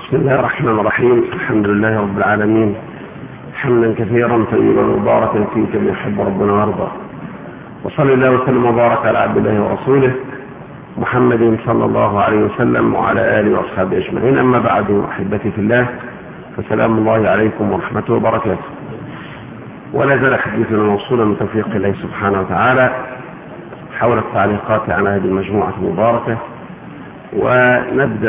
بسم الله الرحمن الرحيم. الحمد لله رب العالمين، حمدا كثيرا طيبا مباركا فيه كما يحب ربنا ويرضى، وصلى الله وسلم وبارك على عبد الله ورسوله محمد صلى الله عليه وسلم وعلى آله وأصحابه أجمعين. أما بعد، أحبتي في الله، فسلام الله عليكم ورحمته وبركاته. ولا زال حديثنا موصولا من توفيق الله سبحانه وتعالى حول التعليقات عن هذه المجموعة المباركة، ونبدأ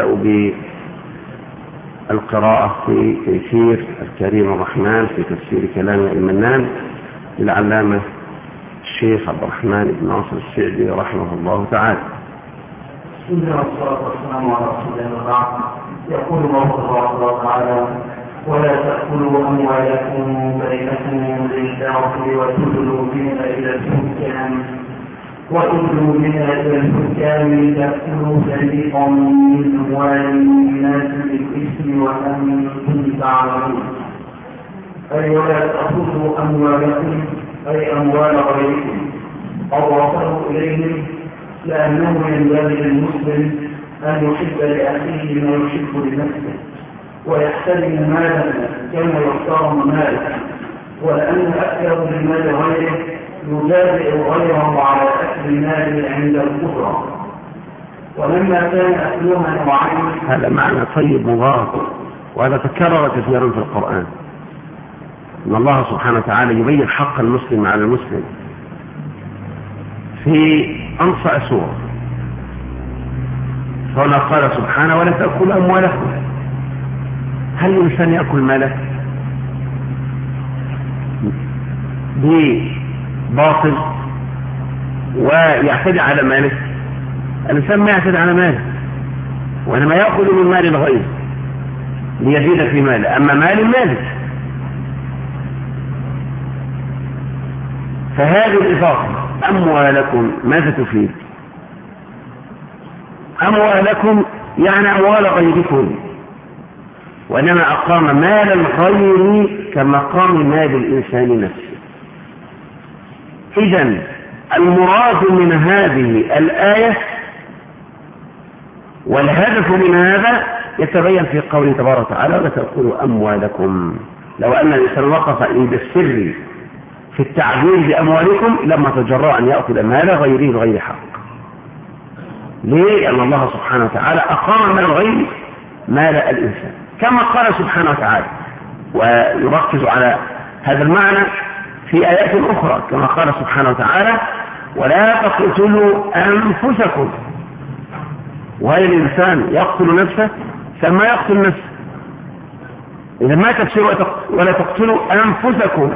بالقراءة في تيسير الكريم الرحمن في تفسير كلام المنان للعلامة الشيخ عبد الرحمن بن ناصر السعدي رحمه الله تعالى. بسم الله والصلاة والسلام على رسول الله وبعد. يقول الله تعالى: ولا تأكلوا أموالكم بينكم بالباطل وتدلوا بها إلى الحكام تأكلوا فريقا من أموال الناس بالإثم وأنتم تعلمون. أي ولا تأكلوا أموالكم أي أموال غيركم أضافه إليهم، لأنه ينبغي للمسلم أن يحب لأخيه ما يحب لنفسه، ويحترم ماله كما يحترم ماله، ولأن أكله بمال غيره يجازئ غيره على أكل ماله عند الكفر. ولما كان أكلها نوعين، هذا معنى طيب مبارك، وهذا تكرر كثيرا في القرآن، أن الله سبحانه وتعالى يبين حق المسلم على المسلم في أنصع سورة. فهنا قال سبحانه: ولا تأكل أموالكم. هل الإنسان يأكل ماله بباطل ويعتدي على ماله؟ الإنسان ما يعتدي على ماله، وإنما يأخذ من مال الغير ليزيد في ماله، أما مال المالك. فهذه الإضافة أموالكم ماذا تفيد؟ أموالكم يعني أموال غيركم، وإنما أقام مال الغير كمقام مال الإنسان نفسه. إذن المراد من هذه الآية والهدف من هذا يتبين في قوله تبارك وتعالى: ولا تأكلوا أموالكم. لو أن الإنسان وقف عند السر في التعبير بأموالكم لما تجرأ أن يأكل مال غيره بغير حق. ليه؟ لأن الله سبحانه وتعالى أقام مال الغير مال الإنسان، كما قال سبحانه وتعالى، ويركز على هذا المعنى في آيات أخرى، كما قال سبحانه وتعالى: ولا تقتلوا أنفسكم. وهل الإنسان يقتل نفسه؟ ثم يقتل نفسه. إذا ما تفسير ولا تقتلوا أنفسكم،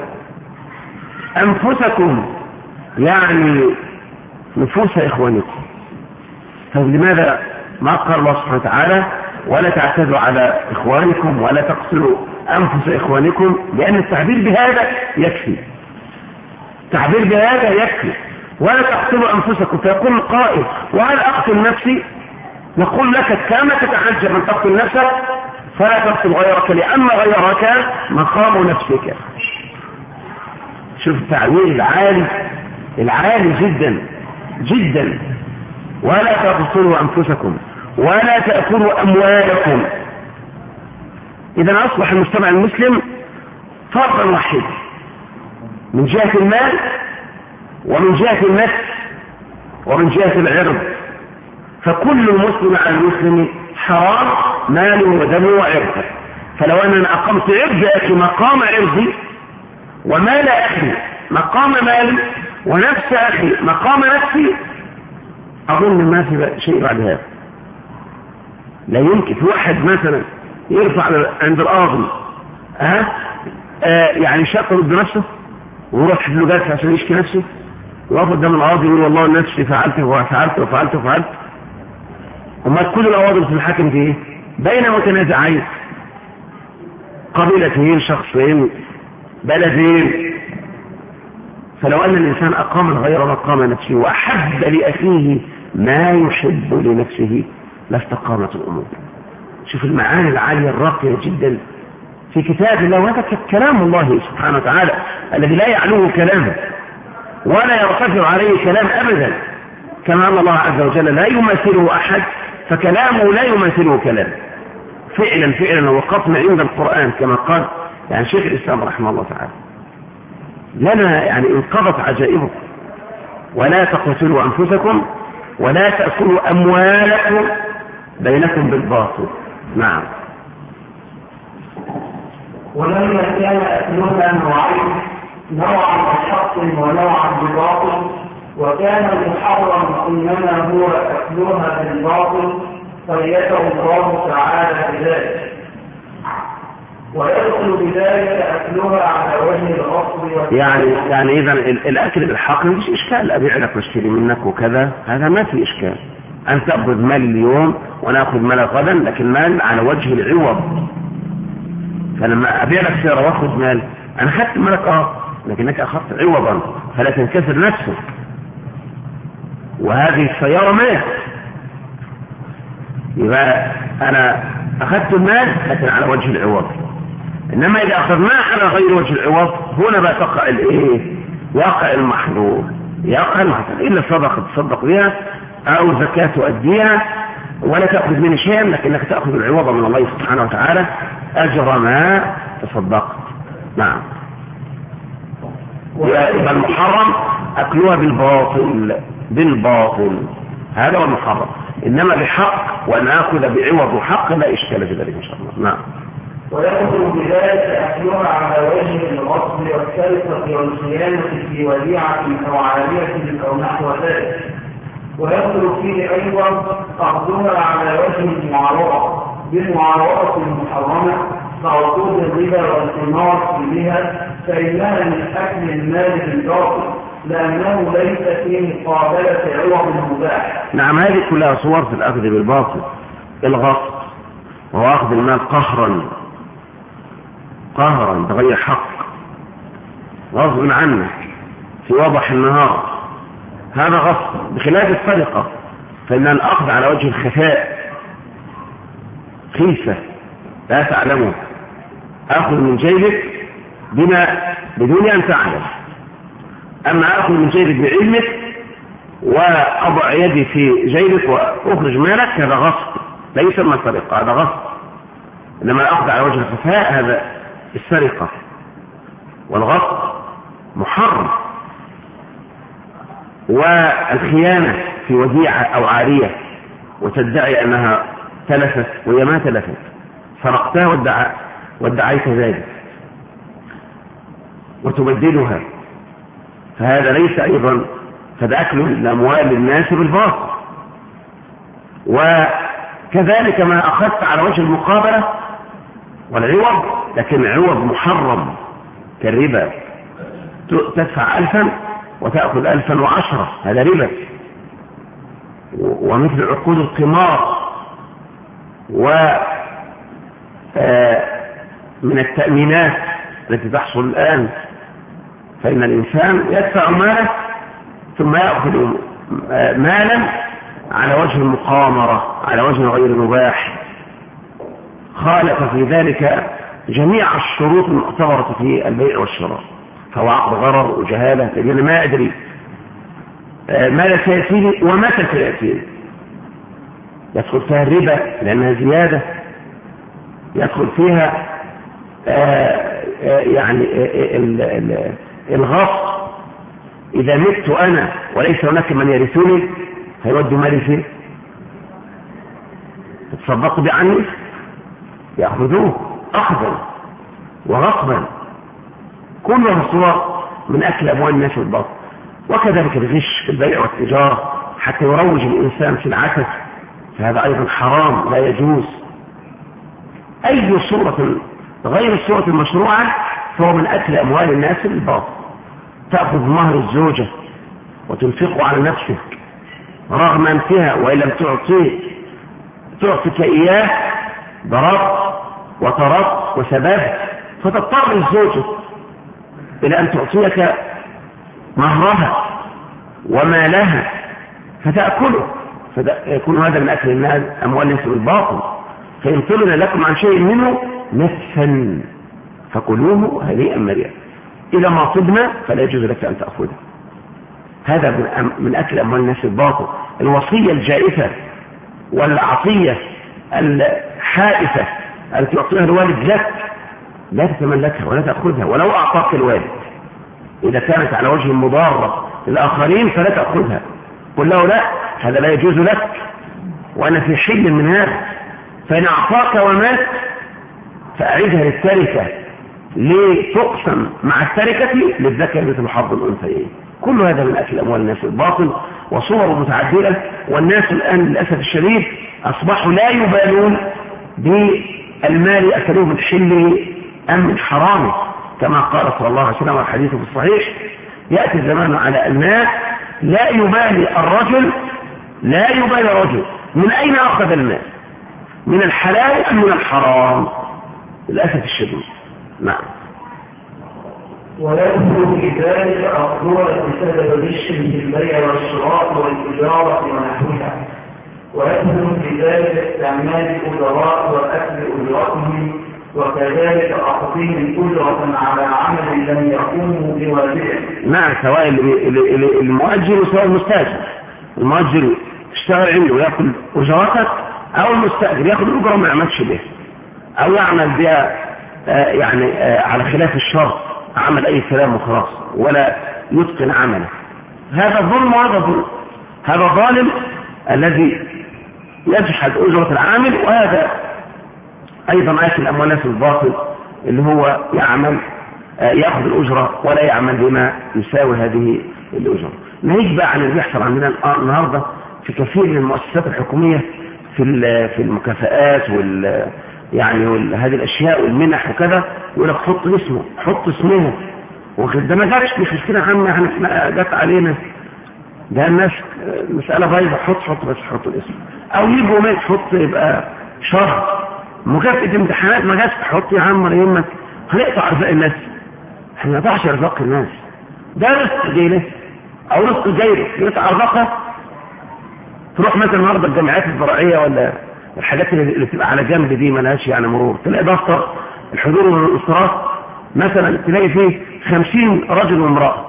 أنفسكم يعني نفوس إخوانكم. فلماذا ما قال الله سبحانه وتعالى: ولا تعتدوا على إخوانكم ولا تقتلوا أنفس إخوانكم؟ لأن التعبير بهذا يكفي، التعبير بهذا يكفي. ولا تقتلوا أنفسكم. فيقول القائل: وهل أقتل نفسي؟ نقول لك: كما تتعجب من تقتل نفسك فلا تقتل غيرك، لأن غيرك مقام نفسك. شوف التعبير العالي جدا جدا. ولا تقتلوا أنفسكم ولا تأكلوا أموالكم. إذا أصبح المجتمع المسلم فرقا واحدا من جهة المال ومن جهة النفس ومن جهة العرض. فكل المسلم على المسلم حرام ماله ودمه وعرضه. فلو أننا أقمت عرض أخي مقام عرضي، ومال أخي مقام مالي، ونفس أخي مقام نفسي، أظن ما في شيء بعد هذا. لا يمكن في واحد مثلا يرفع عند القاضي يعني شق ضد نفسه ويروح له جلسة عشان يشكي نفسه، ويقف قدام القاضي يقول: والله نفسي فعلت وفعلت وفعلت وفعلت. وما كل القواضي في الحاكم في ايه؟ بين متنازعين، قبيلتين، شخصين، بلدين. فلو أن الإنسان أقام الغير مقام نفسه وأحب لأخيه ما يحب لنفسه لاستقامت الأمور. شوف المعاني العالية الراقية جدا في كتاب الله، وهذا كلام الله سبحانه وتعالى الذي لا يعلوه كلامه ولا يرتفع عليه كلام أبدا، كما أن الله عز وجل لا يماثله أحد، فكلامه لا يماثله كلامه. فعلا وقفنا عند القرآن كما قال يعني شيخ الإسلام رحمه الله تعالى لنا يعني انقضت عجائبه. ولا تقتلوا أنفسكم ولا تأكلوا أموالكم بينكم بالباطل. نعم. ولما كان أكلها نوعين، نوعا بحق ونوعا بباطل، وكان المحرم إنما هو أكلها بالباطل قيده الله تعالى بذلك، ويدخل بذلك أكلها على وجه الأصل. يعني إذا الأكل بالحق مفيش إشكال، أبيع لك واشتري منك وكذا، هذا ما في إشكال. أن تأخذ مال اليوم ونأخذ مال غدا، لكن مال على وجه العوض. فلما أبيع لك سيارة وأخذ مال، أنا أخذت مالك لكنك أخذت عوضا فلا تنكسر نفسك، وهذه السيارة مال، يبقى أنا أخذت المال لكن على وجه العوض. إنما إذا أخذناه على غير وجه العوض هنا بقى تقع يقع المحظور، إلا صدقة تصدق بها أو زكاة تؤديها ولا تأخذ منه شيئا، لكنك تأخذ العوض من الله سبحانه وتعالى أجر ما تصدقت. نعم. يبقى المحرم أكلها بالباطل، هذا هو المحرم. إنما بحق وأن أخذ بعوض حق لا إشكال في ذلك إن شاء الله. نعم. ويدخل بذلك أكلها على وجه الغصب والسرقة والخيانة في وديعة أو عالية أو نحو ذلك، ويدخل فيه أيضا أخذها على وجه المعاوضة بالمعاوضة المحرمة كعقود الربا والثمار بها، فإنها من أكل المال بالباطل لأنه ليس فيه مقابلة عوض مباح. نعم. هذه كلها صور في الأخذ بالباطل. الغصب وهو أخذ المال قهرا بغير حق غصب عنك في وضح النهار، هذا غصب، بخلاف السرقة فإن الأخذ على وجه الخفاء خيفة لا تعلمه، أخذ من جيبك بدون أن تعلم. أما أخذ من جيبك بعلمك وأضع يدي في جيبك وأخرج مالك، هذا غصب ليس من السرقة، هذا غصب. إنما الأخذ على وجه الخفاء هذا السرقة، والغصب محرم. والخيانة في وديعة أو عارية وتدعي أنها تلفت وهي ما تلفت، سرقتها وادعيت ذلك وتبدلها، فهذا ليس أيضا فأكل الأموال الناس بالباطل. وكذلك ما أخذت على وجه المقابلة والعوض لكن عوض محرم كالربا، تدفع 1000 وتأخذ 1010، هذا ربا. ومثل عقود القمار من التأمينات التي تحصل الآن، فإن الإنسان يدفع ماله ثم يأخذ مالا على وجه المقامرة، على وجه غير مباح، خالف في ذلك جميع الشروط المعتبرة في البيع والشراء، فهو عقد غرر وجهالة، لأن ما أدري ماذا سيأتيه ومتى سيأتيه. يدخل فيها الربا لأنها زيادة، يدخل فيها يعني الغصب، إذا مت أنا وليس هناك من يرثني هيودوا مالي فيه، تصدقوا بعني، يأخذوه أخذا وغصبا، كلها صور من أكل أموال الناس بالباطل. وكذلك الغش في البيع والتجارة حتى يروج الإنسان في العسل، فهذا أيضا حرام لا يجوز. أي صورة غير الصورة المشروعة فهو من أكل أموال الناس بالباطل. تأخذ مهر الزوجة وتنفقه على نفسك رغم أنفها، وإن لم تعطيك إياه ضربت وطردت وسببت، فتضطر الزوجة إلى أن تعطيك مهرها ومالها فتأكله، فيكون هذا من أكل الناس أموال الناس بالباطل. فإن طلنا لكم عن شيء منه نفسا فكلوه هنيئا مريئا، إذا ما طبنا فلا يجوز لك أن تأخذه. هذا من أكل أموال الناس بالباطل. الوصية الجائفة والعطية الحائفة التي يعطيها الوالد لك لا تتملكها ولا تأخذها ولو أعطاك الوالد. إذا كانت على وجه مضارة للآخرين فلا تأخذها، قل له لا، هذا لا يجوز لك وأنا في حل من هذا. فإن أعطاك ومات فأعيدها للتركة لتقسم مع التركة للذكر مثل حظ الأنثيين. كل هذا من أكل أموال الناس الباطل وصور متعددة، والناس الآن للأسف الشديد أصبحوا لا يبالون بالمال أكلوه من حله أم من حرامه، كما قال صلى الله عليه وسلم والحديث في الصحيح: يأتي الزمان على الناس لا يبالي الرجل من أين أخذ المال، من الحلال أم من الحرام، للأسف الشديد. نعم. ويدخل في ذلك أقدار بسبب الغش في البيع والشراء والتجارة ونحوها، ويدخل في ذلك استعمال الأجراء وأكل أجرتهم، وكذلك أعطيهم الأجرة على عمل لم يقوموا بواجبه. نعم، سواء المؤجر وسواء المستأجر. المؤجر اشتغل عنده ويأكل أجرتك، أو المستأجر يأخذ الأجرة ما يعملش بها أو يعمل بها يعني على خلاف الشرط، عمل أي كلام وخلاص ولا يتقن عمله. هذا ظلم وهذا ظلم. هذا ظالم الذي يجحد أجرة العامل، وهذا أيضا أكل أموال الناس الباطل اللي هو يعمل يأخذ الأجرة ولا يعمل بما يساوي هذه الأجرة. نهيج بقى عن اللي بيحصل عندنا النهاردة في كثير من المؤسسات الحكومية في المكافآت يعني هذه الأشياء والمنح وكذا، يقول لك حط اسمه ده ما جاتش، مش مشكلة عامة احنا جات علينا، ده الناس مسألة بايظة، حط بس حط الاسم، أو يجوا ما تحط يبقى شهر مكافأة امتحانات ما جاتش، حط يا عم يهمك، هنقطع رزق الناس. احنا ما نقطعش رزق الناس، ده رزق جاي أو رزق جاي يقطع رزقها. تروح مثلا النهارده الجامعات الزراعية ولا الحاجات اللي بتبقى على جنب دي ملهاش يعني مرور، تلاقي دفتر الحضور والانصراف مثلا تلاقي فيه 50 رجل وامرأة،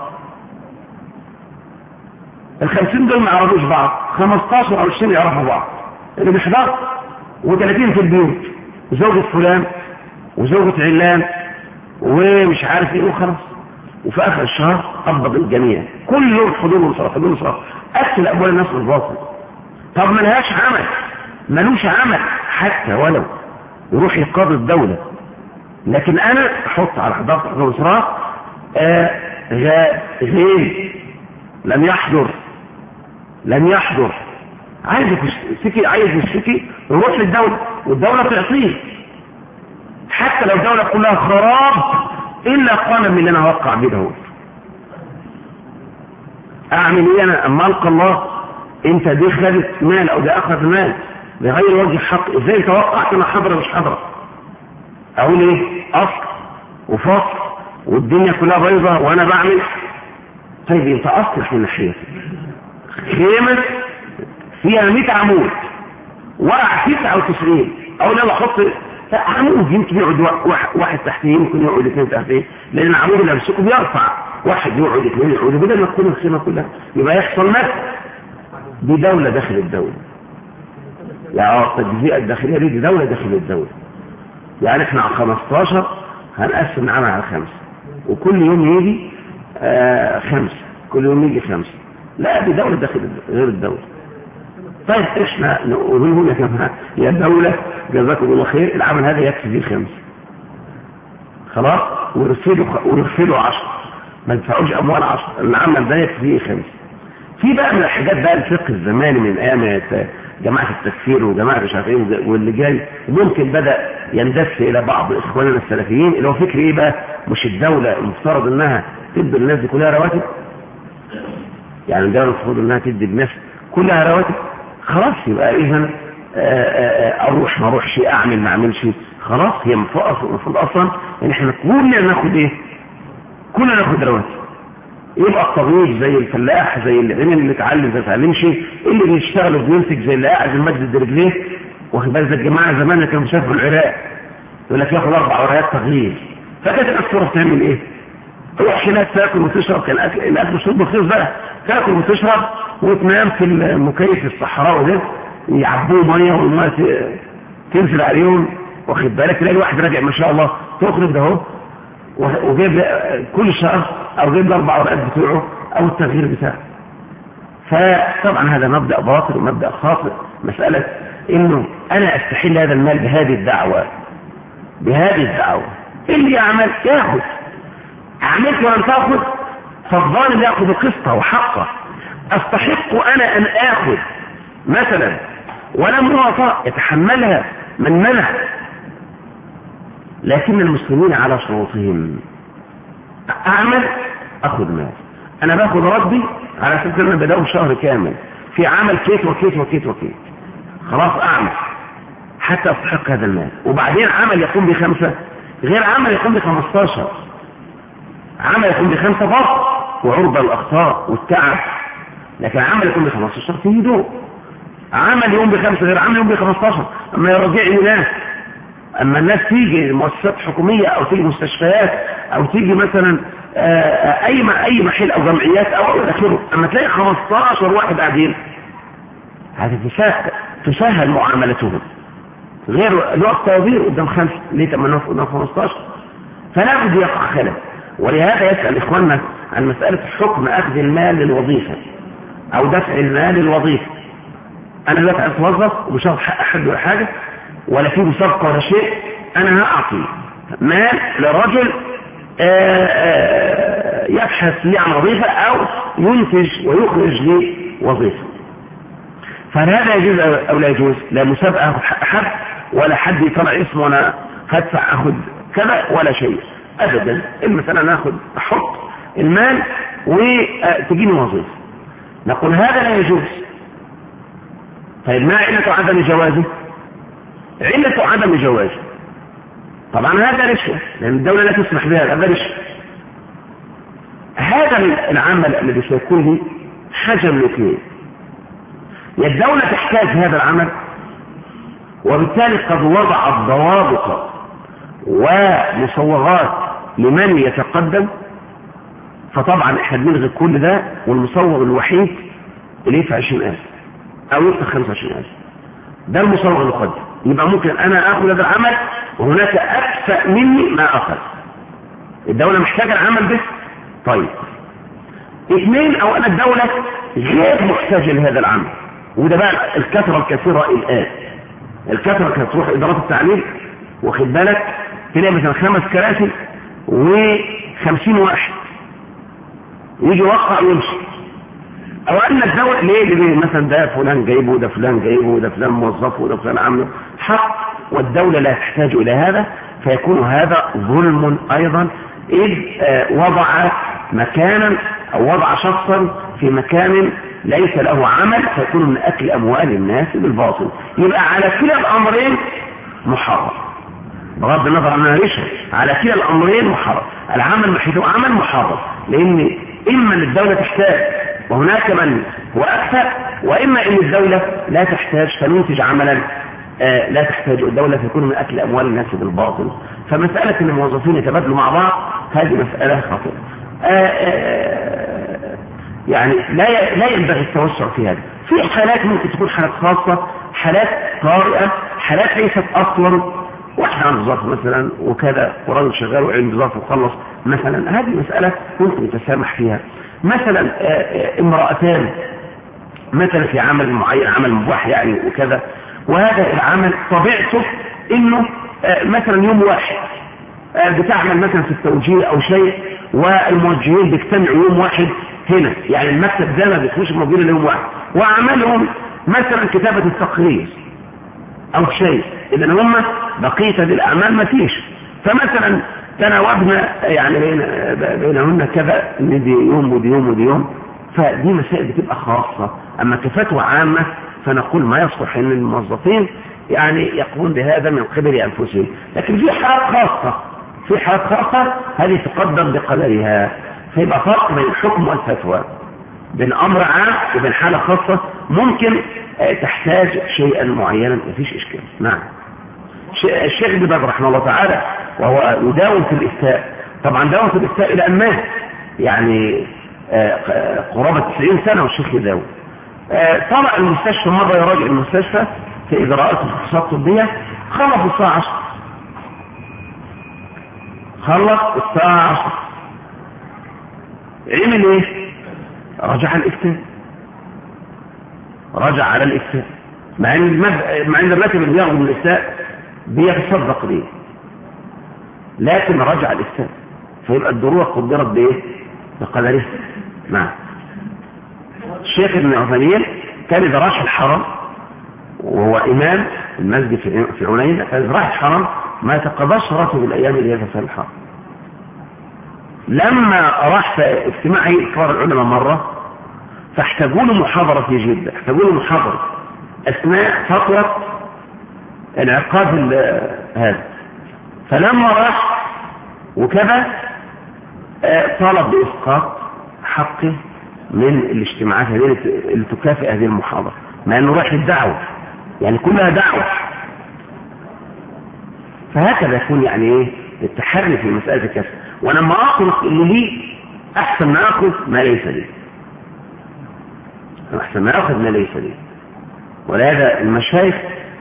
ال50 دول ما يعرفوش بعض، 15 أو 20 يعرفوا بعض، اللي بيحضر و30 في البيوت، زوجة فلان وزوجة علان ومش عارف ايه وخلاص، وفي آخر الشهر قبض الجميع، كل يوم حضور وانصراف، أكل أموال الناس بالباطل. طب ملوش عمل حتى ولو يروح يقاضي الدولة، لكن أنا أحط على حضارة الانصراف غير لم يحضر عايز يشتكي يروح للدولة والدولة تعطيه، حتى لو الدولة كلها خراب إلا قانا من اللي أنا أوقع بيه. أعمل إيه أنا أما ألقى الله؟ أنت دي خدت مال أو ده أخذ مال بغير وجه حق، إزاي توقعت أنا حضرة مش حضرة؟ أقول إيه؟ أصل وفصل والدنيا كلها بيضة وأنا بعمل. طيب أنت أصلح من ناحيتي، خيمة فيها 100 عمود وقع 99، أقول يلا حط عمود يمكن يقعد واحد تحتيه، يمكن يقعد 2 تحتيه، لأن العمود اللي أمسكه بيرفع، واحد يقعد 2 يقعد، بدل ما تكون الخيمة كلها يبقى يحصل نفس. دي دولة داخل الدولة، يعني التجزئة الداخلية دي دولة داخل الدولة. يعني احنا على 15 هنقسم نعمل على 5، وكل يوم يجي 5، كل يوم يجي 5. لا دي دولة داخل غير الدولة. طيب احنا نقول يا جماعة يا دولة جزاكم الله خير، العمل هذا يكفي فيه 5 خلاص، ورفلوا 10، ما تدفعوش أموال 10، العمل ده يكفي فيه 5. في بقى من الحاجات بقى الفقه الزماني من ايام جماعة التكفير وجماعة مش عارف ايه واللي جاي ممكن بدأ يندس الى بعض اخواننا السلفيين، اللي هو فكر ايه بقى؟ مش الدولة المفترض انها تدي الناس دي كلها رواتب؟ يعني الدولة المفترض انها تدي الناس كلها رواتب، خلاص يبقى اذا اروح ما اروحش، اعمل ما اعملش، خلاص هي المفروض اصلا ان احنا كلنا ناخد ايه؟ كلنا ناخد رواتب. يبقى الطبيب زي الفلاح زي اللي اتعلم زي اتعلمش، اللي بيشتغل وبينتج زي اللي قاعد المجد رجليه، واخد بالك الجماعه زمان كانوا مسافروا العراق يقول لك ياخد 4 ورايات تغيير، فكانت الاسطوره بتعمل ايه؟ تروح هناك تاكل وتشرب، كان الاكل والشرب رخيص بقى، تاكل وتشرب وتنام في المكيف الصحراء ده، يعبوه ميه والميه تنزل عليهم واخد بالك، تلاقي الواحد راجع ما شاء الله تخرج ده اهو وجايب كل شهر او جايب ال4 ورقات بتوعه او التغيير بتاعه. فطبعا هذا مبدأ باطل ومبدأ خاطئ. مسألة انه انا استحل هذا المال بهذه الدعوة اللي يعمل ياخذ، عملت ولم تاخذ فالظالم ياخذ قسطه وحقه. استحق انا ان اخذ مثلا ولم اعطى يتحملها من منع، لكن المسلمين على شروطهم. اعمل اخذ مال، انا باخذ ردي على اساس ان بدأوا شهر كامل في عمل كيت وكيت وكيت وكيت، خلاص اعمل حتى استحق هذا المال. وبعدين عمل يقوم ب5 غير عمل يقوم ب15، عمل يقوم ب5 برضه وعرضة للاخطاء والتعب، لكن عمل يقوم ب15 فيه هدوء. عمل يقوم ب5 غير عمل يقوم ب15. اما يرجعني ناس، اما الناس تيجي مؤسسات حكومية او تيجي مستشفيات او تيجي مثلا اي محل او جمعيات او اخره، اما تلاقي 15 واحد قاعدين، هذا تسهل معاملتهم غير الوقت طوابير قدام 5 ليه تمنى قدام 15. فلا بد يقع خلل. ولهذا يسأل اخواننا عن مسألة حكم اخذ المال للوظيفة او دفع المال للوظيفة. انا دلوقتي اتوظف ومش هاخد حق احد ولا حاجة ولا في مسابقة ولا شيء، انا هاعطي مال لرجل يبحث لي عن وظيفة او ينتج ويخرج لي وظيفة. فهذا يجوز او لا يجوز؟ لا مسابقة اخذ حق احد ولا حد يطلع اسمه وانا هدفع اخذ كذا ولا شيء ابدا. المسألة ناخذ احط المال وتجيني وظيفة، نقول هذا لا يجوز. طيب ما علة عدم جوازه؟ علة عدم جوازه طبعا هذا رشوة، لأن الدولة لا تسمح بها، هذا رشوة. هذا العمل الذي سيكون لي حاجة من اثنين: يا الدولة تحتاج هذا العمل وبالتالي قد وضعت ضوابط ومصوغات لمن يتقدم، فطبعا احنا بنلغي كل ده والمصوغ الوحيد اللي يدفع 20,000 او يدفع 25,000 ده المصوغ المقدم. يبقى ممكن انا اخذ هذا العمل وهناك اكفأ مني ما اخذ. الدولة محتاجة العمل ده. طيب 2 او انا الدولة غير محتاجة لهذا العمل، وده بقى الكثرة الكثيرة الان. الكثرة كانت تروح ادارات التعليم واخد بالك تلاقي مثلا 5 كراسي و50 واحد يجي يوقع ويمشي. او ان الدولة ليه مثلا ده فلان جايبه وده فلان جايبه وده فلان موظفه وده فلان عامله حق، والدولة لا تحتاج الى هذا، فيكون هذا ظلم ايضا، اذ وضع مكانا او وضع شخصا في مكان ليس له عمل، فيكون من اكل اموال الناس بالباطل. يبقى على كلا الامرين محرم، بغض النظر عنها رشوة، على كلا الامرين محرم. العمل محيطه عمل محرم، لان اما ان الدولة تحتاج وهناك من هو أكثر، وإما أن الدولة لا تحتاج فننتج عملا لا تحتاج الدولة، فيكون من أكل أموال الناس بالباطل. فمسألة أن الموظفين يتبادلوا مع بعض هذه مسألة خطيرة. يعني لا ينبغي التوسع في هذا. في حالات ممكن تكون حالات خاصة، حالات طارئة، حالات ليست أصلا واحد عنده ظرف مثلا وكذا ورجل شغال وعنده ظرف وخلص مثلا، هذه مسألة ممكن يتسامح فيها. مثلا امرأتان مثلا في عمل معين، عمل مباح يعني وكذا، وهذا العمل طبيعته انه مثلا يوم واحد بتعمل مثلا في التوجيه او شيء، والموجهين بيجتمعوا يوم واحد هنا، يعني المكتب ده ما بيكونش موجود الا يوم واحد، وعملهم مثلا كتابة التقرير او شيء، اذا هم بقية هذه الاعمال ما فيش. فمثلا تناوبنا يعني بينهن كذا ان دي يوم ودي يوم ودي يوم، فدي مسائل بتبقى خاصة. اما كفتوى عامة فنقول ما يصلح ان الموظفين يعني يقومون بهذا من قبل انفسهم. لكن في حالات خاصة هذه تقدم بقدرها، فيبقى فرق بين الحكم والفتوى، بين امر عام وبين حالة خاصة ممكن تحتاج شيئا معينا، مفيش اشكال. نعم. الشيخ ابن باز رحمه الله تعالى وهو يداوم في الإفتاء، طبعا داوم في الإفتاء إلى أن مات، يعني قرابة 90 سنة والشيخ يداوم. طلع المستشفى مرة يراجع المستشفى في إجراءات الفحوصات الطبية، خلص الساعة 10 خلص الساعة 10 عمل ايه؟ رجع الإفتاء، رجع على الإفتاء، مع ان الراتب اللي بياخده من الإفتاء بيتصدق بيه، لكن رجع الإفتاء، فيبقى الدروع قدرت بايه؟ بقدره. نعم. الشيخ ابن عثيمين كان إذا راح الحرم وهو إمام المسجد في عنيزة، كان إذا راح الحرم ما يتقضاش راتب الأيام اللي هي في الحرم. لما راح في اجتماع كبار العلماء مرة فاحتاجوا له محاضرة في جدة، احتاجوا له محاضرة أثناء فترة انعقاد هذا، فلما راح وكذا طلب بإسقاط حقه من الاجتماعات هذه اللي تكافئ هذه المحاضرة، مع أنه راح للدعوة، يعني كلها دعوة. فهكذا يكون يعني ايه التحري في مسألة الكسب. وانا لما اخذ اللي لي احسن ما اخذ ما ليس لي، احسن ما اخذ ما ليس لي. ولهذا المشايخ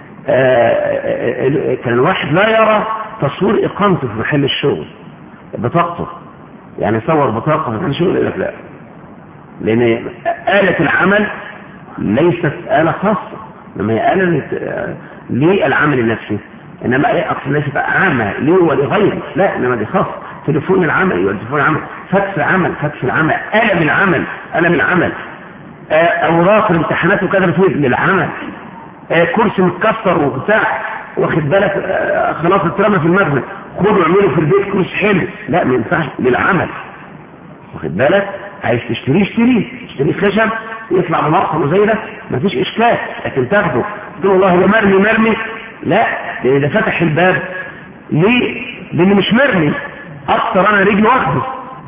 كان الواحد لا يرى تصوير اقامته في محل الشغل بطاقته، يعني يصور بطاقة في محل الشغل يقول لك لا، لان آلة العمل ليست آلة خاصة، لما هي آلة للعمل النفسي، انما ايه اقصد ليست عامة لي ولغيري، لا، انما دي خاصة. تليفون العمل والتليفون العمل، فاكس العمل، فاكس العمل، قلم العمل، قلم العمل، اوراق الامتحانات وكذا بتوجد للعمل، كرسي متكسر وبتاع واخد بالك خلاص اترمى في المخزن، خدوا اعملوا في البيت كرسي حلو، لا ما ينفعش للعمل، واخد بالك. عايز تشتري خشب يطلع بمرقم زي ده مفيش اشكال، لكن تاخده تقول والله هو مرمي لا، لان ده فتح الباب ليه؟ لان مش مرمي اكتر، انا رجلي واخده،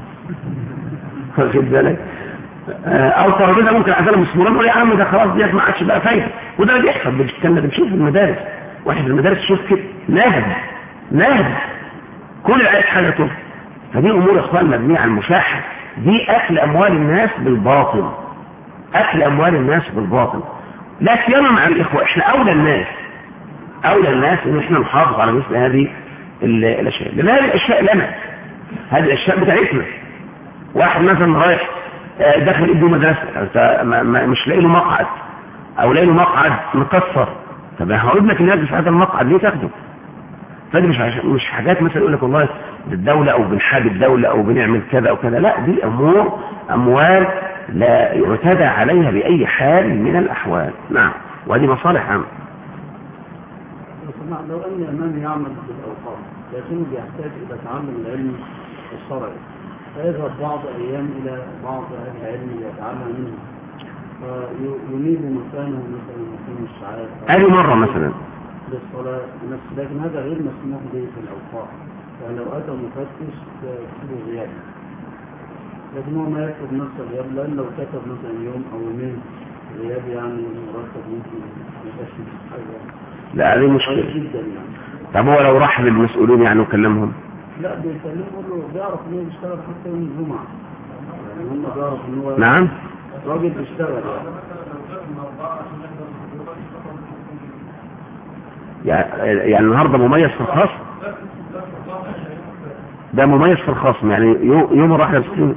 واخد بالك. او ترابيزه ممكن اعزلها مسمورين ولا يا عم ده خلاص ديت ما عادش بقى فايده، وده اللي بيحصل. بنشوف في المدارس، واحد في المدارس شوف كده ناهب كل العيال حاجته. فدي امور يا اخوان مبنيه على المشاحه، دي اكل اموال الناس بالباطل، اكل اموال الناس بالباطل. لا سيما مع الاخوه، احنا اولى الناس ان احنا نحافظ على مثل هذه الاشياء، لان هذه الاشياء لنا، هذه الاشياء بتاعتنا. واحد مثلا رايح داخل ابنه مدرسه مش لاقي له مقعد، او لاقي له مقعد مكسر، طب هقول لك الناس في هذا المقعد ليه تاخده؟ فدي مش حاجات مثلا يقول لك والله بالدوله او بنحاب الدوله او بنعمل كذا او كذا، لا، دي اموال لا يعتدى عليها باي حال من الاحوال. نعم، وهذه مصالح عامه. لو أن إمام يعمل في الأوقات لكنه بيحتاج إلى تعلم العلم الشرعي، فيذهب بعض أيام إلى بعض أهل العلم يتعلم منه، فينيب مكانه مثلا مكان الشعائر هذه مرة مثلا للصلاة نفس، لكن هذا غير مسموح به في الأوقات، فلو أتى مفتش يكتبه غياب، لكن هو ما يكتب نفس الغياب، لأن لو كتب مثلا يوم أو يومين غياب يعني مرتب ممكن يكشف حاجة. لا هذه مشكلة. طب هو لو راح للمسؤولين يعني وكلمهم؟ لا بيكلمهم له، بيعرف ان هو بيشتغل حتى يوم الجمعة، يعني هم بيعرف ان هو نعم راجل بيشتغل يعني النهارده مميز في الخاص، ده مميز في الخاص، يعني يوم راح للمسؤولين.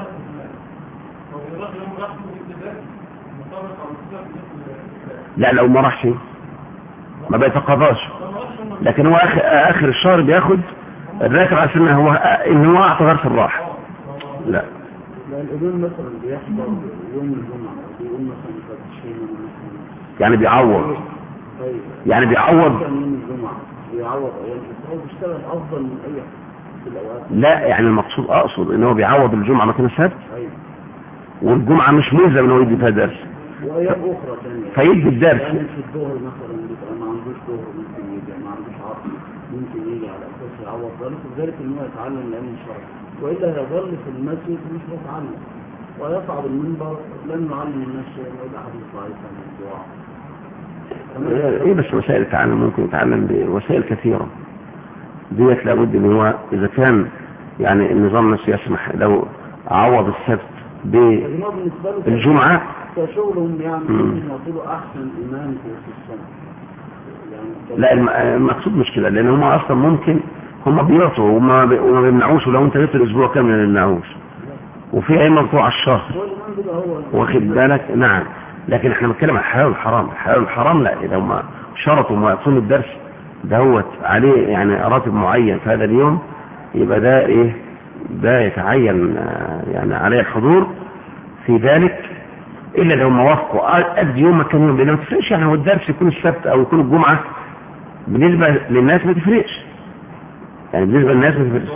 لا لو ما راحش ما بيتقاضاش، لكن هو اخر الشهر بياخد الراتب على ان هو اعتبر في الراحه. لا الإمام مثلا بيحضر يوم الجمعة بيقول مثلا فتشين يعني بيعوض، يعني بيعوض يوم الجمعة بيعوض ايام هو بيشتغل افضل من اي في الاوقات. لا يعني المقصود اقصد ان هو بيعوض الجمعة مكان السبت، والجمعة مش ملزم ان هو يدي فيها درس، وايام اخرى ثانيه فيدي الدرس. يعني في الظهر مثلا بيبقى ما عندوش ظهر ممكن يجي، ما عندوش عصر ممكن يجي على اساس يعوض ذلك، وذلك ان هو يتعلم العلم الشرعي، والا هيظل في المسجد مش متعلم ويصعد المنبر لن يعلم الناس شيئا والا حديث ضعيف عن الدعاء. ايه بس وسائل التعلم ممكن يتعلم بوسائل كثيرة ديت، لابد ان هو اذا كان يعني النظام نفسه يسمح لو عوض السبت بالجمعة كشغلهم يعني ممكن يعطوا احسن ايمان في السنة يعني. لا المقصود مش كده، لان هم اصلا ممكن هم بيعطوا وما بيمنعوش، ولو انت جبت الاسبوع كامل ما بيمنعوش، وفي ايام بتوع الشهر واخد بالك. نعم، لكن احنا بنتكلم عن الحلال والحرام. الحلال والحرام لا، اذا هم شرطوا ما يقوم الدرس دهوت عليه يعني راتب معين في هذا اليوم، يبقى ده ايه، ده يتعين يعني عليه الحضور في ذلك، الا لو ما وافقوا قد يوم مكان يوم، لان ما تفرقش يعني هو الدرس يكون السبت او يكون الجمعه بالنسبه للناس ما تفرقش، يعني بالنسبه للناس ما تفرقش.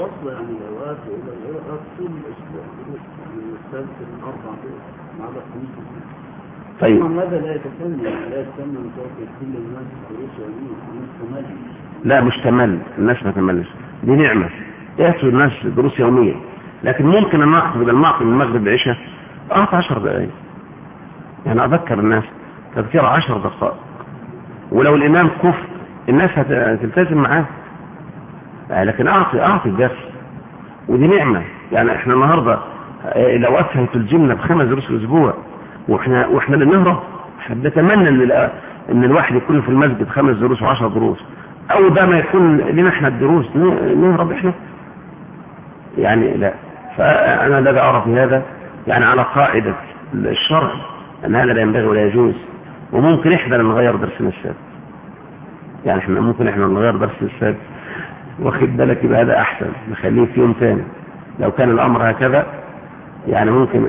طيب هذا لا يتسمى كل الناس دروس يومية، لا مش تمل، الناس ما تملش، دي نعمة يأتوا الناس دروس يومية، لكن ممكن أن أخذ المعقل من المغرب العشاء 10 دقائق، يعني أذكر الناس تذكير 10 دقائق، ولو الإمام كفر الناس هتلتزم معاه، لكن أعطي الدرس، ودي نعمة. يعني احنا النهاردة لو أسهلت الجنة ب5 دروس في الأسبوع واحنا اللي نهرب، نتمنى ان الواحد يكون في المسجد 5 دروس و10 دروس، او ده ما يكون لنا احنا الدروس نهرب احنا، يعني لا. فانا الذي ارى في هذا يعني على قاعدة الشرع ان هذا لا ينبغي ولا يجوز، وممكن احنا نغير درسنا السابق، يعني احنا ممكن نغير درسنا السابق، واخد بالك، يبقى هذا احسن، نخليه في يوم ثاني لو كان الامر هكذا، يعني ممكن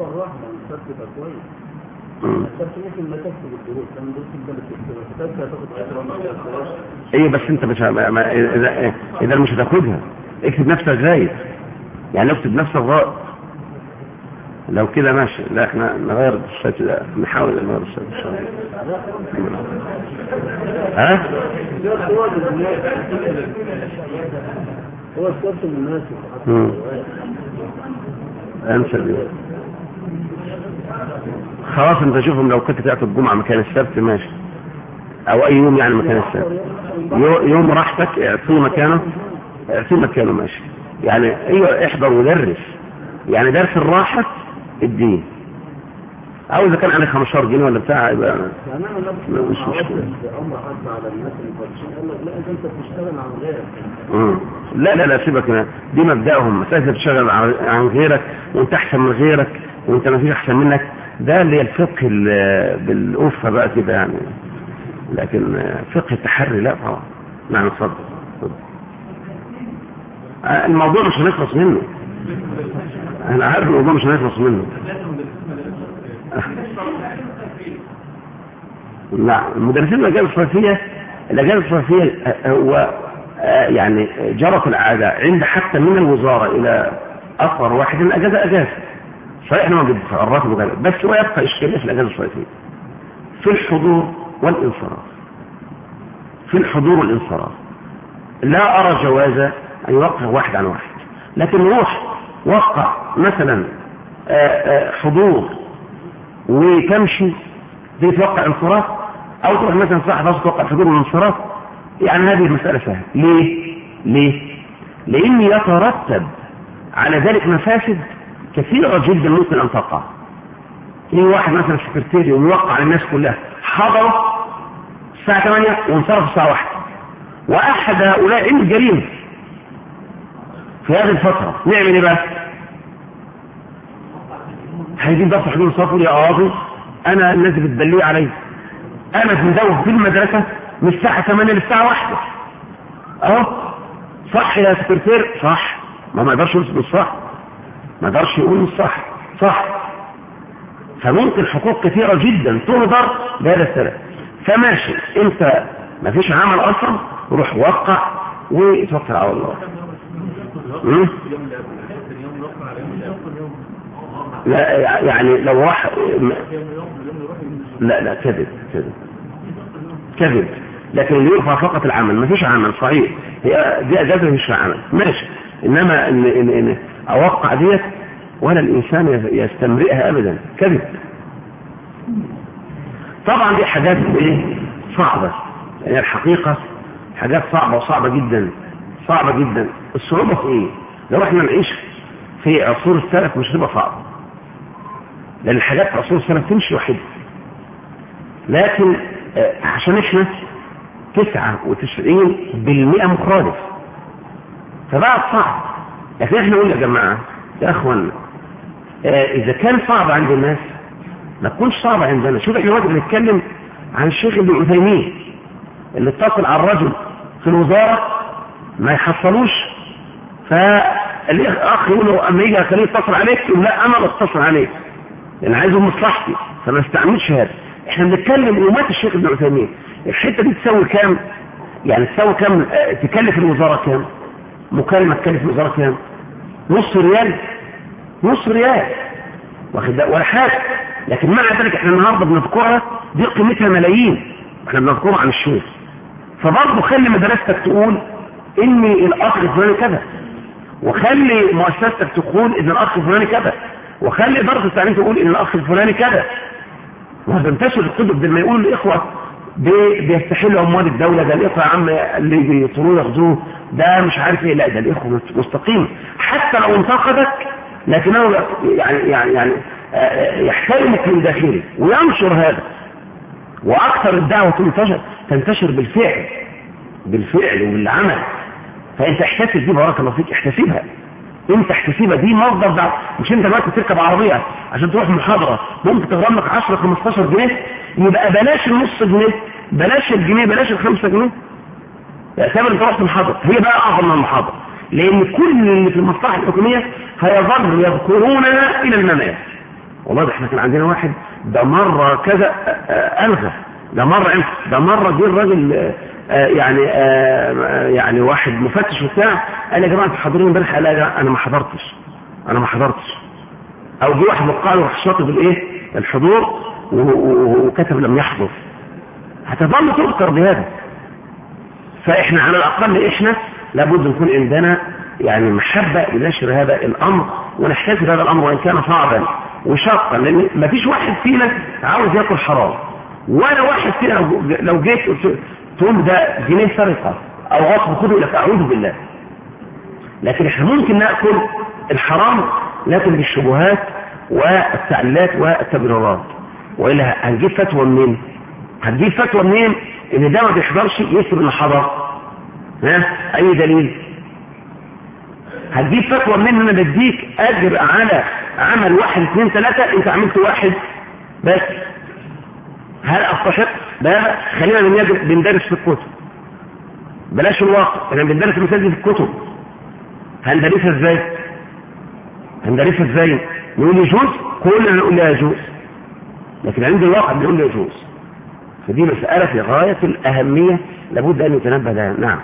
ايه. بس انت مش اذا مش هتاخدها اكتب نفسك غايب، يعني اكتب نفسك غائب، لو كده ماشي. لا احنا نغير الشكل، نحاول نغير الشكل ان شاء الله. ها هو السبت المناسب انسى اليوم خلاص. انت شوفهم لو كنت تأتي الجمعة مكان السبت ماشي، او اي يوم يعني مكان السبت، يوم راحتك اعطيه مكانه ماشي، يعني ايوه احضر ودرس، يعني درس الراحة الدين، او اذا كان عليه 15 جنيه ولا بتاع يبقى مش مشكلة. لا سيبك، دي مبدأهم، مسألة تشتغل عن غيرك وانت احسن من غيرك وانت ما فيش احسن منك، ده اللي الفقه بالأوفة بقى كده يعني، لكن فقه التحري لا طبعا. نعم اتفضل. الموضوع مش هنخلص منه، انا عارف الموضوع مش هنخلص منه. لا المدرسين الأجازة الصيفية هو يعني جرت العادة عند حتى من الوزارة إلى أصغر واحد أجازة صحيح ما بيتعرفوا بغيره، بس ويبقى إشكالية في الأجازة الصيفية في الحضور والانصراف. لا أرى جوازا أن يوقع واحد عن واحد، لكن روح وقع مثلا حضور وتمشي دي توقع انصراف، او تروح مثلا صاحب توقع حضور والانصراف، يعني هذه المسألة سهلة. ليه؟ لأن يترتب على ذلك مفاسد كثيرة جدا ممكن أن تقع. في واحد مثلا سكرتيري ويوقع للناس كلها، حضروا الساعة 8 وانصرف الساعة 1، وأحد هؤلاء عند جريمة في هذه الفترة، نعمل ايه بقى؟ هيجين ضبط حضور الصف يا قاضي انا الناس بتدلي علي، انا مدوخ في المدرسة من الساعة 8 للساعة 1 اهو، صح يا سكرتير؟ صح. ما يقدرش يقول بالصح، ما يقدرش يقول الصح صح. فممكن حقوق كثيرة جدا تهدر بهذا السبب. فماشي انت ما فيش عمل اصلا، روح وقع وتوكل على الله. لا يعني لو راح لا كذب، لكن اللي يرفع فقط العمل، ما فيش عمل صحيح، هي دي اجازه مش عمل ماشي، انما ان اوقع ديت ولا الانسان يستمرئها ابدا، كذب. طبعا دي حاجات ايه صعبه، يعني الحقيقه حاجات صعبه جدا. الصعوبه في ايه؟ لو احنا نعيش في عصور السلف مش هتبقى صعبه، لان الحاجات في عصور السلف تمشي وحده، لكن عشان احنا 99% مخالف، فبقى صعب. لكن احنا نقول يا جماعة يا اخوانا اذا كان صعب عند الناس ما تكونش صعب عندنا. شوف احنا دلوقتي بنتكلم عن الشيخ ابن عثيمين اللي اتصل على الرجل في الوزارة ما يحصلوش، فالاخ يقول له اما يجي خليه يتصل عليك يقول لا انا بتصل عليك لان عايزه مصلحتي فما استعملش هذا. احنا بنتكلم ومات الشيخ ابن عثيمين الحته دي تساوي كام؟ يعني تساوي كام؟ تكلف الوزاره كام؟ مكالمه تكلف الوزاره كام؟ نص ريال، نص ريال واخد ولا حاجه. لكن مع ذلك احنا النهارده بنذكرها دي قيمتها ملايين، احنا بنذكرها عن الشيخ. فبرضه خلي مدرستك تقول ان الاخ الفلاني كذا، وخلي مؤسستك تقول ان الاخ الفلاني كذا، وخلي اداره التعليم تقول ان الاخ الفلاني كذا. وهتنتشر الكتب زي ما يقولوا الاخوه بيستحلوا اموال الدوله، ده الاخوه يا عم اللي بيطلعوا ياخذوه ده مش عارف ايه، لا ده الاخوه مستقيم حتى لو انتقدك لكنه يعني يحترمك من داخله وينشر هذا. واكثر الدعوه تنتشر بالفعل وبالعمل. فانت احتسب دي بارك الله فيك، احتسبها انت، احتسبها دي مصدر دعوه. مش انت دلوقتي تركب عربيه عشان تروح محاضره ممكن تغرم لك 10 15 جنيه، يبقى بلاش النص جنيه، بلاش الجنيه، بلاش ال5 جنيه، اعتبر انت رحت محاضره هي بقى اعظم من المحاضره. لان كل اللي في المصلحه الحكوميه هيظل يذكروننا الى الممات. والله احنا كان عندنا واحد ده مره كذا الغى، ده مره جه الراجل يعني واحد مفتش وبتاع قال يا جماعه انتوا حاضرين امبارح؟ قال انا ما حضرتش. او جه واحد وقع له راح شاطب الايه الحضور وكتب لم يحضر. هتظل تذكر بهذا. فاحنا على الاقل احنا لابد نكون عندنا يعني محبه لنشر هذا الامر ونحتسب هذا الامر وان كان صعبا وشاقا، لان ما فيش واحد فينا عاوز ياكل حرام، ولا واحد فينا لو جيت تقول ده جنيه سرقه او غصب خده لك اعوذ بالله. لكن احنا ممكن ناكل الحرام لكن بالشبهات والتعليلات والتبريرات. والا هنجيب فتوى منين؟ ان ده ما بيحضرش يكتب انه حضر؟ اي دليل؟ هتجيب فتوى منين انا بديك اجر على عمل 1 2 3 انت عملت 1 بس؟ هل استحق ده؟ خلينا بندرس في الكتب، بلاش الواقع، احنا بندرس المسائل في الكتب. هندرسها ازاي؟ نقول يجوز، كلنا نقول لا يجوز، لكن عند الواقع بنقول لا يجوز. فدي مسألة في غاية الأهمية لابد أن يتنبه لها. نعم.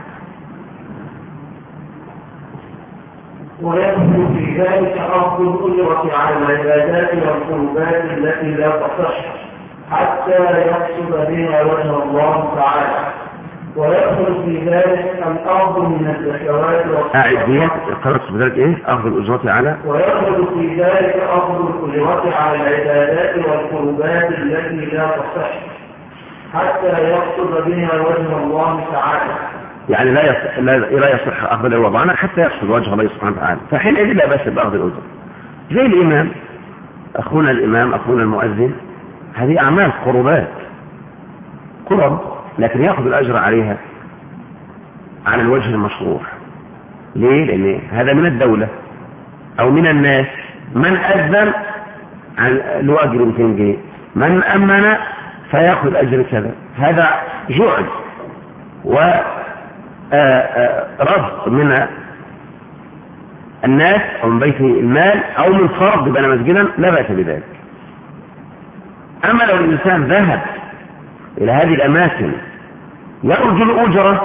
ويدخل في ذلك أخذ الأجرة على العبادات والقربات التي لا تصح حتى يقصد بها وجه الله تعالى. ويدخل في ذلك الأخذ من الزكوات والصدقات. قرأت بذلك إيه؟ أخذ الأجرة على. ويدخل في ذلك أخذ الأجرة على العبادات والقربات التي لا تصح حتى يقصد بها وجه الله تعالى. يعني لا يصح أخذ العوض عنها حتى يقصد وجه الله سبحانه وتعالى. فحينئذ لا بأس بأخذ الأجرة. زي الإمام، أخونا الإمام، أخونا المؤذن، هذه أعمال قربات لكن يأخذ الأجر عليها على الوجه المشروع. ليه؟ لأن هذا من الدولة أو من الناس. من أذن له أجر 200 جنيه، من أمن فيأخذ أجر كذا. هذا جعل ورزق من الناس أو من بيت المال أو من فرض بنى مسجدا لا بأس بذلك. أما لو الإنسان ذهب إلى هذه الأماكن يرجو الأجرة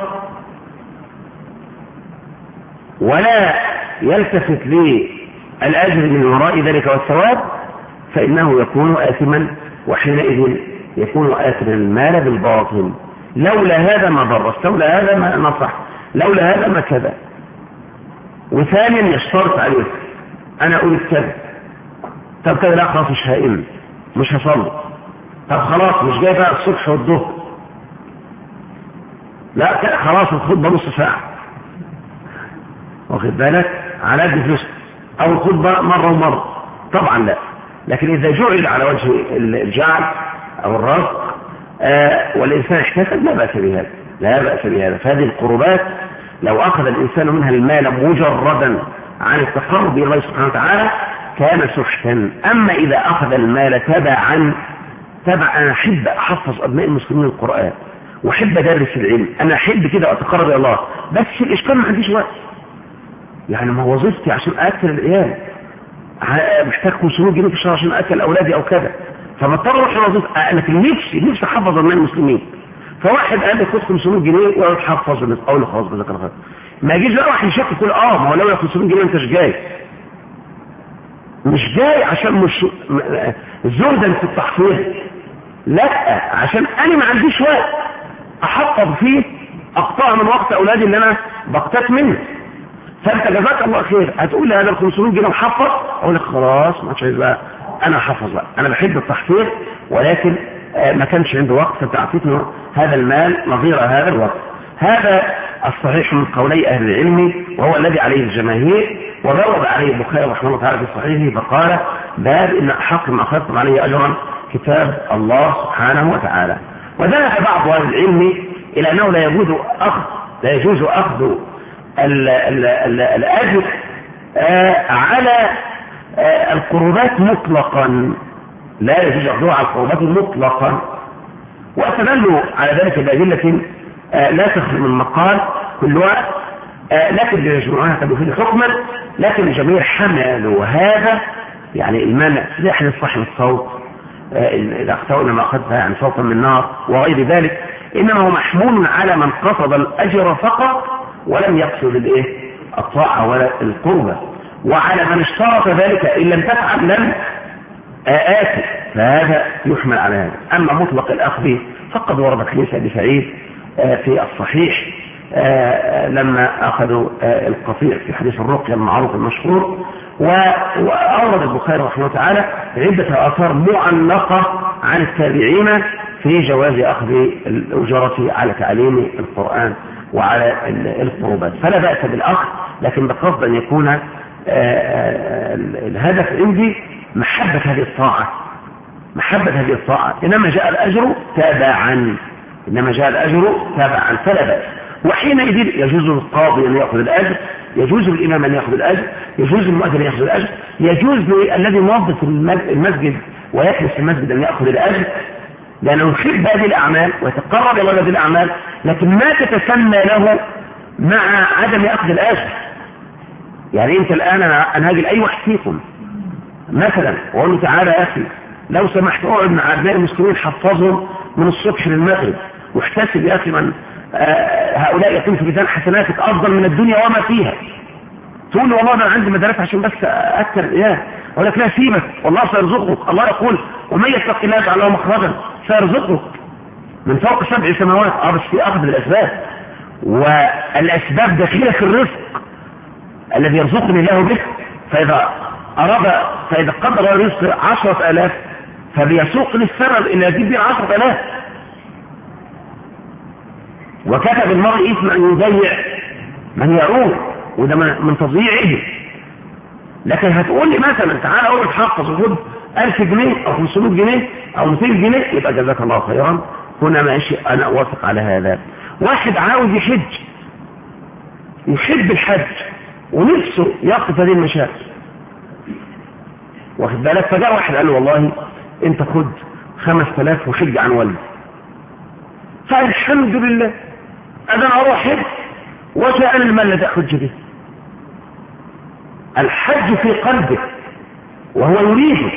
ولا يلتفت للأجر من وراء ذلك والثواب فإنه يكون آثما، وحينئذ يكون آثما المال بالباطل. لولا هذا ما ضرت، لولا هذا ما نصح، لولا هذا ما كذا. وثانيا يشترط عليه أنا أقول كذا، طب كذا لا خلاص مش هائم، مش هصلي، طب خلاص مش جاي بقى الصبح والظهر، لا خلاص الخطبة نص ساعة، واخد بالك على قد فلوس، أو الخطبة مرة ومرة، طبعا لا. لكن إذا جعل على وجه الجعل أو الرزق والإنسان احتسب لا بأس بهذا، لا بأس بهذا. فهذه القربات لو أخذ الإنسان منها المال مجردا عن التقرب إلى الله سبحانه وتعالى كان سحتا. أما إذا أخذ المال تبعا أنا أحب أحفظ أبناء المسلمين القرآن وأحب أدرس العلم، أنا أحب كده أتقرب إلى الله، بس الإشكال ما عنديش وقت، يعني ما وظيفتي عشان أكل العيال، محتاج 500 جنيه في الشهر عشان أكل أولادي أو كذا، فبضطر أروح لوظيفة. أنا في نفسي أحفظ أبناء المسلمين، فواحد قال لي خد 500 جنيه وأروح أحفظ، أقول له خلاص جزاك الله خير. ما يجيش بقى واحد يشك يقول ما هو لو 500 جنيه أنت مش جاي عشان مش زهدا في التحفيظ، لا، عشان انا ما عنديش وقت احفظ فيه اقطع من وقت اولادي اللي انا بقتات منه. فانت جزاك الله خير هتقول لي هذا ال 500 جنيه محفظ، اقول لك خلاص ما عادش بقى انا احفظ بقى، انا بحب التحفيظ ولكن ما كانش عندي وقت، فتعطيتني هذا المال نظير هذا الوقت. هذا الصحيح من قولي اهل العلم وهو الذي عليه الجماهير، وضرب عليه البخاري رحمه الله تعالى في صحيحه فقال باب ان احق ما اخذتم عليه اجرا كتاب الله سبحانه وتعالى. وذهب بعض اهل العلم الى انه لا يجوز اخذ الاجر على القربات مطلقا، لا يجوز اخذها على القربات مطلقا، واستدلوا على ذلك بادله لا تخلو من مقال كل وقت، لكن يجمعونها تبين حكما، لكن الجميع حملوا هذا يعني المانع يحدث صاحب الصوت إذا اختونا ما أخذها يعني صوتا من نار وغير ذلك، إنما هو محمول على من قصد الأجر فقط ولم يقصد الطاعة ولا القربة، وعلى من اشترط ذلك إن لم تفعل لم آتي، فهذا يحمل على هذا. أما مطلق الأخذ فقد وردت حديث أبي سعيد في الصحيح لما أخذوا القطيع في حديث الرقية المعروف المشهور، وأورد البخاري رحمه الله تعالى عدة آثار معلقة عن التابعين في جواز أخذ الأجرة على تعليم القرآن وعلى القربات، فلا بأس بالأخذ، لكن بقصد أن يكون الهدف عندي محبة هذه الطاعة، إنما جاء الأجر تابعا فلا بأس. وحينئذ يجوز للقاضي أن يأخذ الأجر، يجوز للإمام أن يأخذ الأجر، يجوز للمؤذن أن يأخذ الأجر، يجوز للذي موظف المسجد ويكنس المسجد أن يأخذ الأجر، لأنه يحب هذه الأعمال ويتقرب إلى هذه الأعمال، لكن ما تتسمى له مع عدم أخذ الأجر. يعني أنت الآن أنا هاجي لأي واحد فيكم مثلا وأقول له تعالى يا أخي لو سمحت اقعد مع أبناء المسلمين حفظهم من الصبح للمغرب، واحتسب يا أخي من هؤلاء يكون في ميزان حسناتك أفضل من الدنيا وما فيها. تقول له والله أنا عندي مدرسة عشان بس أكثر إياه، أقول لك لا سيبك والله سيرزقك، الله يقول ومن يتق الله يجعل له مخرجا سيرزقك من فوق 7 سماوات. بس في أخذ بالأسباب، والأسباب داخلة في الرزق الذي يرزقني الله به، فإذا قدر الرزق 10,000 فبيسوق للسبب إلى يجيب بين 10,000. وكتب المرء إثم أن يضيع من يعود، وده من تضييعه. لكن هتقول لي مثلا تعالى أقول تحفظ وخد 1000 جنيه أو 500 جنيه أو 200 جنيه يبقى جزاك الله خيرا، هنا ماشي أنا أوافق على هذا. واحد عاوز يحب الحج ونفسه يقف هذه المشاكل، واخد بالك، فجاء واحد قال له والله انت خد 5000 وحج عن والدي، فالحمد لله انا اروح حج وجاء المال الذي احج به. الحج في قلبه وهو يريده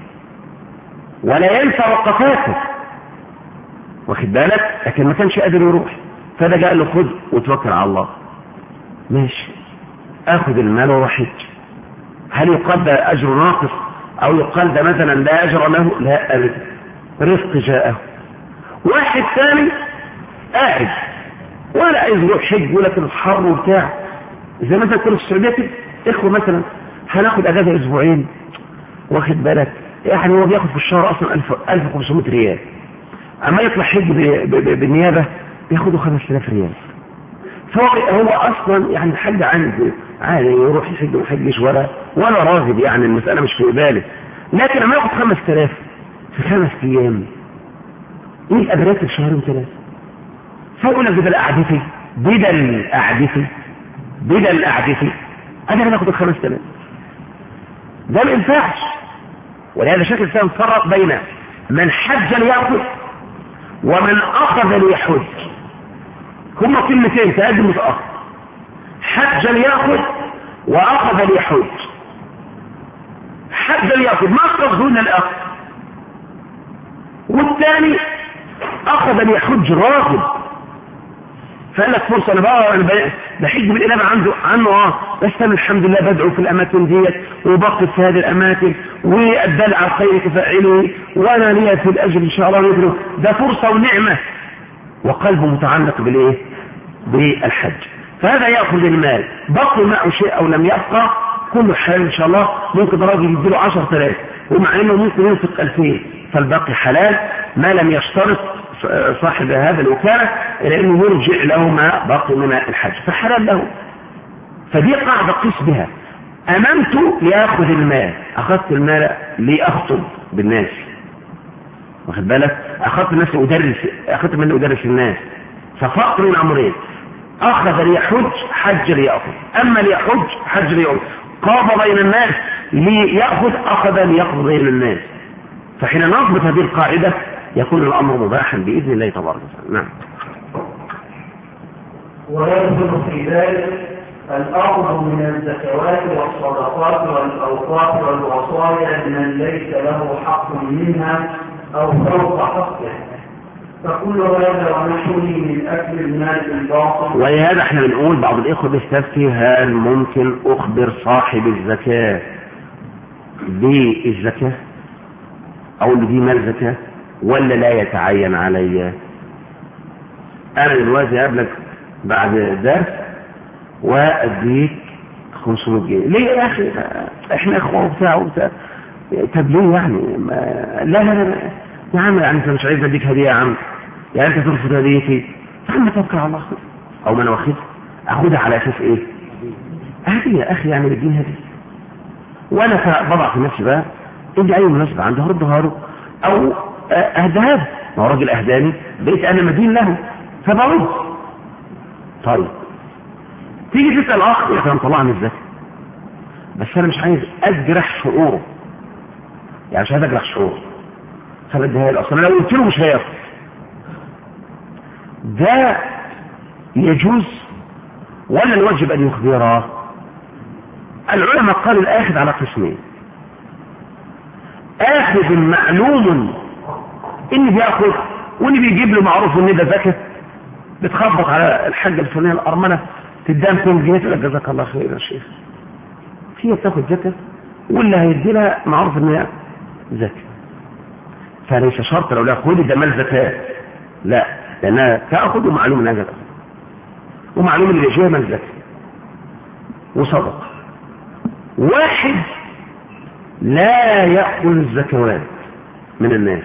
ولا ينسى وقفاته، واخد بالك، لكن ما كانش قادر يروح، فده جاء له خذ وتوكل على الله. ماشي، اخذ المال واروح حج. هل يقال ده اجر ناقص او يقال ده مثلا لا اجر له؟ لا ابدا، رزق جاءه. واحد ثاني قاعد ولا عايز يروح حج ولكن الحر وبتاع، زي مثلا كل السعوديه كده اخوه مثلا هناخد اجازه اسبوعين، واخد بالك، يعني هو بياخد في الشهر اصلا 1500 ريال، اما يطلع حج بالنيابه بياخدوا 5000 ريال. فهو اصلا يعني الحج عنده عادي يروح يحج ويحجش ولا راغب، يعني المساله مش في باله، لكن لما ياخد 5000 في 5 ايام ايه ادراك في شهرين 3، فيقول لك ده قعدتي بدل أعدتي أنا ناخد 5000. ده ما ينفعش. ولهذا شكل الإسلام فرق بين من حج ليأخذ ومن أخذ ليحج. هما كلمتين تقدم متأخر. حج ليأخذ وأخذ ليحج. حج ليأخذ ما قصدون الأخذ، والثاني أخذ ليحج راغب، فقال لك فرصة أنا بقى بحج بالإنابة عنه بس أنا الحمد لله بدعو في الأماكن ديت وبقف في هذه الأماكن والدل على الخير كفاعله وأنا لي في الأجر إن شاء الله نبره. ده فرصة ونعمة وقلبه متعلق بالإيه؟ بالحج. فهذا يأخذ المال بقي معه شيء أو لم يبقى كله حلال إن شاء الله. ممكن راجل يديله 10,000 ومع إنه ممكن ينفق 2000 فالباقي حلال ما لم يشترط صاحب هذا الوكالة إلى أنه يرجع له ما باقي من الحج فحلال له. فدي قاعدة قيس بها. أممت لأخذ المال، أخذت المال لأخطب بالناس، واخد بالك؟ أخذت الناس أخذت منه أدرس الناس. ففرق من أمرين، أخذ ليحج حج ليأخذ، أما ليحج حج ليأخذ. قاضى بين الناس ليأخذ أخذ ليأخذ بين الناس. فحين نضبط هذه القاعدة يكون الأمر مباحا بإذن الله تبارك وتعالى. نعم. ويدخل في ذلك الأخذ من الزكوات والصدقات والأوقاف والوصايا من ليس له حق منها أو فوق حقه، فكل هذا ونحوه من أكل المال الباطل. ولهذا احنا بنقول بعض الإخوة بيستفتي هل ممكن أخبر صاحب الزكاة بالزكاة أو اللي دي مال زكاة ولا لا يتعين علي؟ أنا دلوقتي قبلك بعد درس وأديك 500 جنيه ليه يا أخي؟ إحنا إخوة وبتاع. طب ليه يعني؟ لا يا عم يعني أنت مش عايز أديك هدية يا عم؟ يعني أنت ترفض هديتي؟ يا عم توكل على الله أو ما أنا واخدها أخدها على أساس إيه؟ هدية يا أخي يعني بدين هدية وأنا بضع في نفسي بقى إني أي مناسبة عنده هردها له أو أهدها له. ما هو راجل أهداني بقيت أنا مدين له فبعود. طيب تيجي تسأل أخ يا كان طلعني الزكاة بس أنا مش عايز أجرح شعوره، يعني مش عايز أجرح شعوره فبديها له. أصلا لو قلت له مش هياخد. ده يجوز ولا الواجب أن يخبره؟ العلماء قالوا الآخذ على قسمين. آخذ معلوم إن بيأخذ واللي بيجيب له معروف إن ده زكاة، بتخبط على الحاجة الفلانية الأرملة تدام 2 جنيه تقول لك جزاك الله خير يا شيخ، هي بتاخد زكاة واللي هيدي لها معروف إن هي زكاة. فليس شرط لو لا خذ ده مال زكاة، لا، لأنها تأخذ ومعلوم إنها زكاة ومعلوم اللي يجيها مال زكاة وصدق. واحد لا يأخذ الزكوات من الناس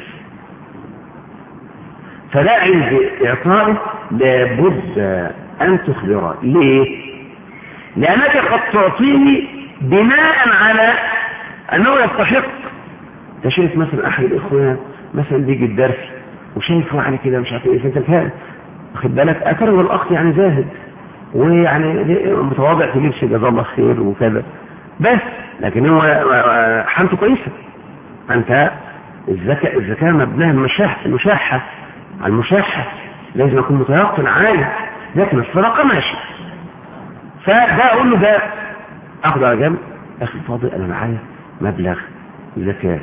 فلا عند إعطائه لابد أن تخبره. ليه؟ لأنك قد تعطيه بناء على أنه يستحق. تشايف مثلا أحد الإخوان مثلا بيجي الدرس وشايفه يعني كده مش عارف إيه، أنت فاهم واخد بالك أترى الأخ يعني زاهد ويعني متواضع في لبس جزاه الله خير وكذا، بس لكن هو حالته كويسة. أنت الزكاة مبناها المشاحة على المشاحة لازم أكون متيقن عالي، لكن الصدقة ماشي. فده أقول له ده أخذ على جنب أخي الفاضل أنا معايا مبلغ زكاة،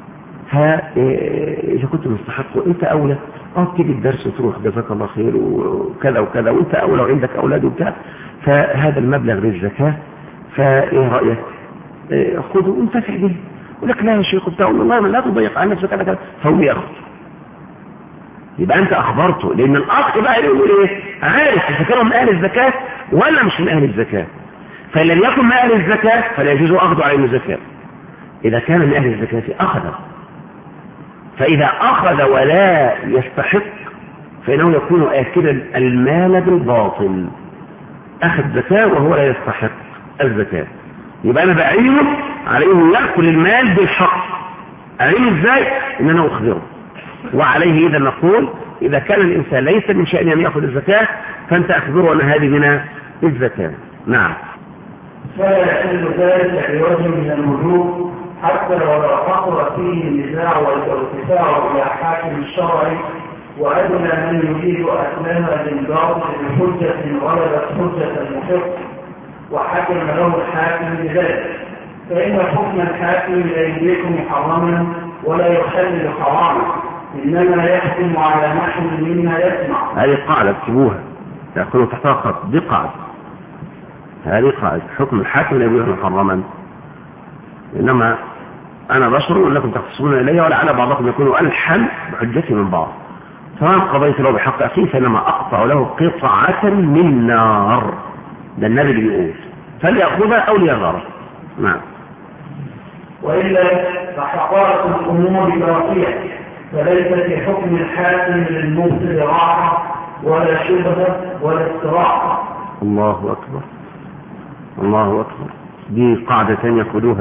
فإذا كنت مستحق أنت أولى تيجي الدرس وتروح جزاك الله خير وكذا وكذا وأنت أولى وعندك أولاد وبتاع، فهذا المبلغ للزكاة فإيه رأيك؟ خذه وانتفع به. يقول لك لا يا شيخ بتاع والله لا تضيق عن نفسك كذا فهو ياخذ. يبقى أنت أخبرته، لأن الأخ بقى يقول إيه؟ عارف إذا كانوا من أهل الزكاة ولا مش من أهل الزكاة. فإن لم يكن من أهل الزكاة فلا يجوز أخذ عليه الزكاة. إذا كان من أهل الزكاة أخذه، فإذا أخذ ولا يستحق فإنه يكون آكلا المال بالباطل، أخذ زكاة وهو لا يستحق الزكاة. يبقى أنا بعينه عليه يأكل المال بالحق. أعينه إزاي؟ إن أنا أخبره. وعليه إذا نقول إذا كان الإنسان ليس من شأنه أن يأخذ الزكاة فأنت أخبره أن هذه من الزكاة. نعم. فلا يحل ذلك بوجه من الوجوه حتى لو حصل فيه النزاع والارتفاع إلى حاكم الشرعي وأدنى من يريد أكلها بالباطل بحجة غلبت حجة المحق وحكم له الحاكم بذلك، فإن حكم الحاكم لا يدرك محرما ولا يحلل حراما، إنما يحكم على نحو مما يسمع. هذه قاعدة اكتبوها تأخذوا تحتها خط، دي قاعدة، هذه قاعدة حكم الحاكم لا يدرك محرما، إنما أنا بشر ولكم تختصون إلي ولعل بعضكم يكون ألحن بحجتي من بعض، فمن قضيت له بحق أخيه فإنما أقطع له قطعة من نار، ده النبي اللي بيقول فليأخذها أو ليغرها. نعم. وإلا فحقائق الأمور باقية، فليس في حكم الحاكم للمبطل راحة ولا شبهة ولا استراحة. الله أكبر، الله أكبر، دي قاعدة ثانية خذوها.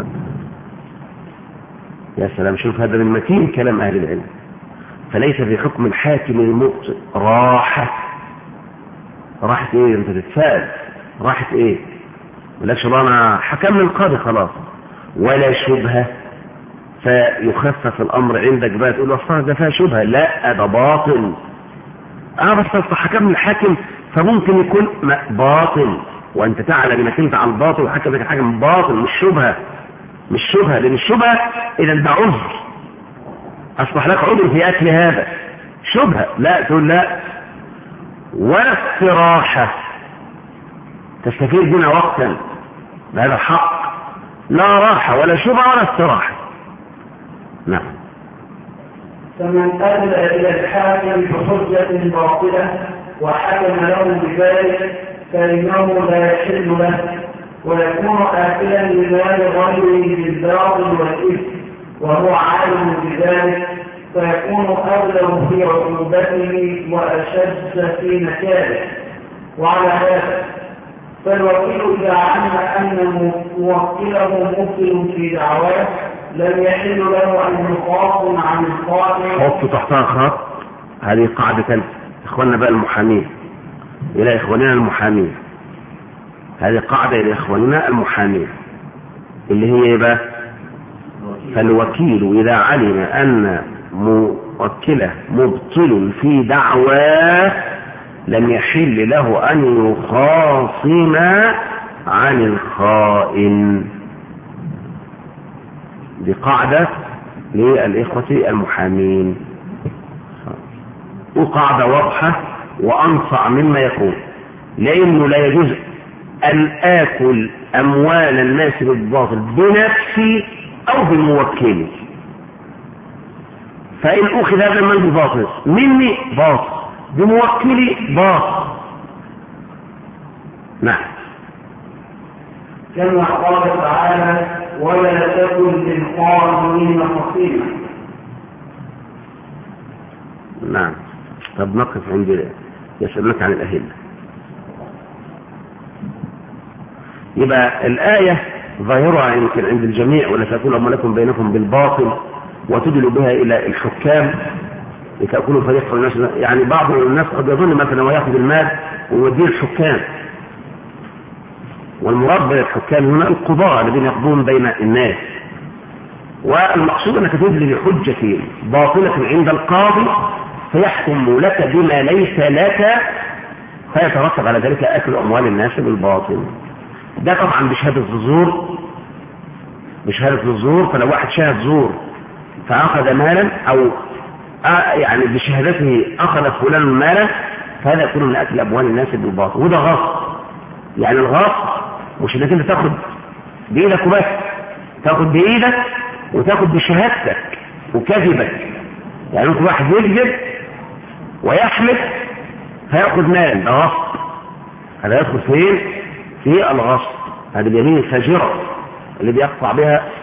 يا سلام، شوف هذا من متين كلام أهل العلم. فليس في حكم الحاكم المبطل راحة. راحة ايه؟ انت تتساءل راحة ايه؟ ملاكش الله انا حكم القاضي خلاص. ولا شبهة فيخفف الامر عندك بقى تقول اصلا ده فيها شبهة، لا ده باطل. بس حكم الحاكم فممكن يكون باطل وانت تعلم انك انت على الباطل وحكم لك الحاكم باطل، مش شبهة، مش شبهة، لان الشبهة اذا ده عذر اصبح لك عذر في اكل هذا. شبهة لا تقول لا. ولا استراحة تستفيد بنا وقتا بهذا الحق، لا راحة ولا شبهة ولا استراحة. نعم. فمن أدلى إلى الحاكم بحجة باطلة وحكم له بذلك فإنه لا يحل له، ويكون آكلا لمال غيره بالباطل والإثم وهو عالم بذلك، فيكون أبلغ في عقوبته وأشد في نكاله. وعلى هذا فالوكيل إذا علم أن موكله مبطل في دعواه لم يحل له أن يخاصم عن القائل. حطوا تحتها خط، هذه قاعدة ثالثة. إخواننا بقى المحامين، إلى إخواننا المحامين، هذه قاعدة إلى إخواننا المحامين اللي هي إيه بقى؟ فالوكيل إذا علم أن موكله مبطل في دعواه لم يحل له أن يخاصم عن الخائن. دي قاعدة للإخوة المحامين، وقاعدة واضحة وأنصع مما يكون، لأنه لا يجوز أن آكل أموال الناس بالباطل بنفسي أو بالموكل. فإن أخذ هذا المال بالباطل مني باطل، بموكلي باطل. نعم. كما قال تعالى ولا تكن للظالمين خصيما. نعم. طب نقف عند يسألونك عن الأهلة. يبقى الآية ظاهرها يمكن عند الجميع ولا تكون أموالكم بينكم بالباطل وتدلوا بها إلى الحكام لتأكلوا فريق الناس. يعني بعض الناس قد يظن مثلا ويأخذ المال ويوديه الحكام، والمراد بالحكام هنا القضاء الذين يقضون بين الناس، والمقصود أنك تدلي بحجة باطلة عند القاضي فيحكم لك بما ليس لك، فيترتب على ذلك أكل أموال الناس بالباطل. ده طبعا بشهادة الزور، بشهادة الزور. فلو واحد شاهد زور فأخذ مالا أو يعني بشهادته أخذ فلان مالا فهذا يكون من أكل أموال الناس بالباطل، وده غصب. يعني الغصب مش انك انت تاخد بإيدك وبس، تاخد بإيدك وتاخد بشهادتك وكذبك. يعني ممكن واحد يكذب ويحلف فيأخذ مال، ده غصب. هذا يدخل فين؟ في الغصب. هذه اليمين الفاجرة اللي بيقطع بها